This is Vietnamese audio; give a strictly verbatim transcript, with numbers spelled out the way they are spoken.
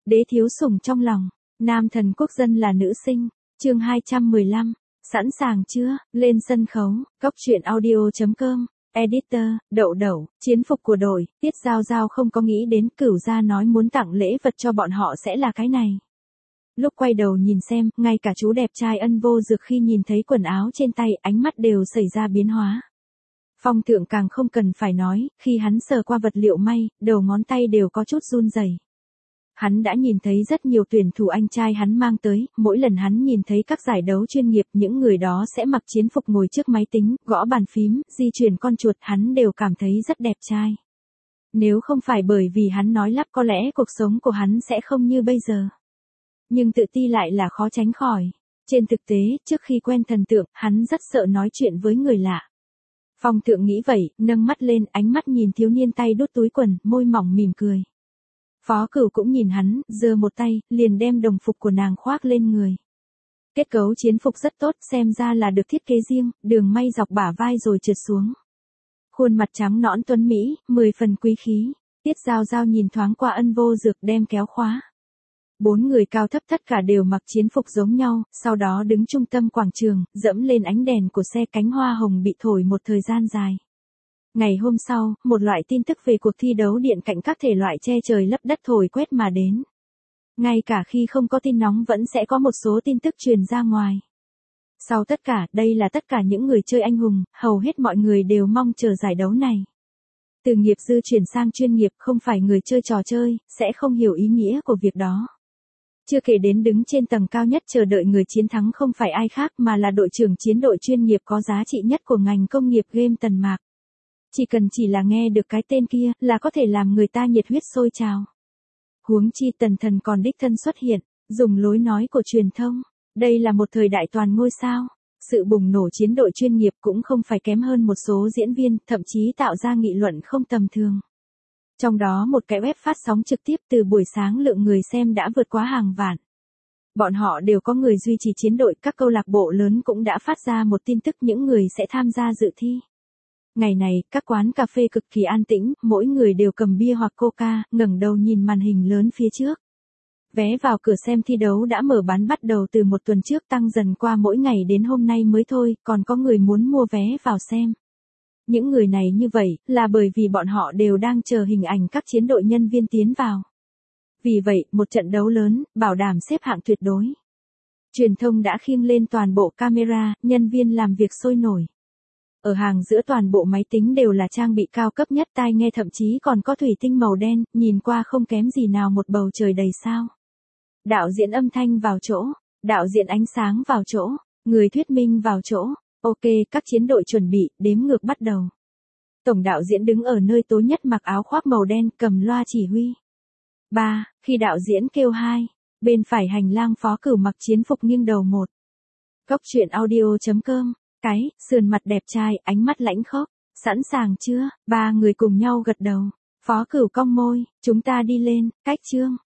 Đế thiếu sủng trong lòng, nam thần quốc dân là nữ sinh, chương hai trăm mười lăm, sẵn sàng chưa, lên sân khấu, cốc truyện audio chấm com, editor, đậu đậu, chiến phục của đội, Tiết Giao Giao không có nghĩ đến Cửu Gia nói muốn tặng lễ vật cho bọn họ sẽ là cái này. Lúc quay đầu nhìn xem, ngay cả chú đẹp trai Ân Vô Dược khi nhìn thấy quần áo trên tay, ánh mắt đều xảy ra biến hóa. Phong Thượng càng không cần phải nói, khi hắn sờ qua vật liệu may, đầu ngón tay đều có chút run rẩy. Hắn đã nhìn thấy rất nhiều tuyển thủ anh trai hắn mang tới, mỗi lần hắn nhìn thấy các giải đấu chuyên nghiệp, những người đó sẽ mặc chiến phục ngồi trước máy tính, gõ bàn phím, di chuyển con chuột, hắn đều cảm thấy rất đẹp trai. Nếu không phải bởi vì hắn nói lắp có lẽ cuộc sống của hắn sẽ không như bây giờ. Nhưng tự ti lại là khó tránh khỏi. Trên thực tế, trước khi quen thần tượng, hắn rất sợ nói chuyện với người lạ. Phong Thượng nghĩ vậy, nâng mắt lên, ánh mắt nhìn thiếu niên tay đút túi quần, môi mỏng mỉm cười. Phó Cửu cũng nhìn hắn, giơ một tay, liền đem đồng phục của nàng khoác lên người. Kết cấu chiến phục rất tốt, xem ra là được thiết kế riêng, đường may dọc bả vai rồi trượt xuống. Khuôn mặt trắng nõn tuấn mỹ, mười phần quý khí. Tiết Giao Giao nhìn thoáng qua Ân Vô Dược đem kéo khóa. Bốn người cao thấp tất cả đều mặc chiến phục giống nhau, sau đó đứng trung tâm quảng trường, dẫm lên ánh đèn của xe, cánh hoa hồng bị thổi một thời gian dài. Ngày hôm sau, một loại tin tức về cuộc thi đấu điện cạnh các thể loại che trời lấp đất thổi quét mà đến. Ngay cả khi không có tin nóng vẫn sẽ có một số tin tức truyền ra ngoài. Sau tất cả, đây là tất cả những người chơi anh hùng, hầu hết mọi người đều mong chờ giải đấu này. Từ nghiệp dư chuyển sang chuyên nghiệp, không phải người chơi trò chơi, sẽ không hiểu ý nghĩa của việc đó. Chưa kể đến đứng trên tầng cao nhất chờ đợi người chiến thắng không phải ai khác mà là đội trưởng chiến đội chuyên nghiệp có giá trị nhất của ngành công nghiệp game Tần Mạc. Chỉ cần chỉ là nghe được cái tên kia là có thể làm người ta nhiệt huyết sôi trào. Huống chi Tần Thần còn đích thân xuất hiện, dùng lối nói của truyền thông. Đây là một thời đại toàn ngôi sao. Sự bùng nổ chiến đội chuyên nghiệp cũng không phải kém hơn một số diễn viên, thậm chí tạo ra nghị luận không tầm thường. Trong đó một cái web phát sóng trực tiếp từ buổi sáng lượng người xem đã vượt quá hàng vạn. Bọn họ đều có người duy trì chiến đội, các câu lạc bộ lớn cũng đã phát ra một tin tức những người sẽ tham gia dự thi. Ngày này, các quán cà phê cực kỳ an tĩnh, mỗi người đều cầm bia hoặc coca, ngẩng đầu nhìn màn hình lớn phía trước. Vé vào cửa xem thi đấu đã mở bán bắt đầu từ một tuần trước, tăng dần qua mỗi ngày đến hôm nay mới thôi, còn có người muốn mua vé vào xem. Những người này như vậy, là bởi vì bọn họ đều đang chờ hình ảnh các chiến đội nhân viên tiến vào. Vì vậy, một trận đấu lớn, bảo đảm xếp hạng tuyệt đối. Truyền thông đã khiêng lên toàn bộ camera, nhân viên làm việc sôi nổi. Ở hàng giữa toàn bộ máy tính đều là trang bị cao cấp nhất, tai nghe thậm chí còn có thủy tinh màu đen, nhìn qua không kém gì nào một bầu trời đầy sao. Đạo diễn âm thanh vào chỗ, đạo diễn ánh sáng vào chỗ, người thuyết minh vào chỗ. Ok, các chiến đội chuẩn bị, đếm ngược bắt đầu. Tổng đạo diễn đứng ở nơi tối nhất mặc áo khoác màu đen, cầm loa chỉ huy. ba. Khi đạo diễn kêu hai, bên phải hành lang Phó Cửu mặc chiến phục nghiêng đầu một. Cốc truyện audio chấm com, cái, sườn mặt đẹp trai, ánh mắt lãnh khốc. Sẵn sàng chưa? Ba người cùng nhau gật đầu. Phó Cửu cong môi, chúng ta đi lên, cách chương.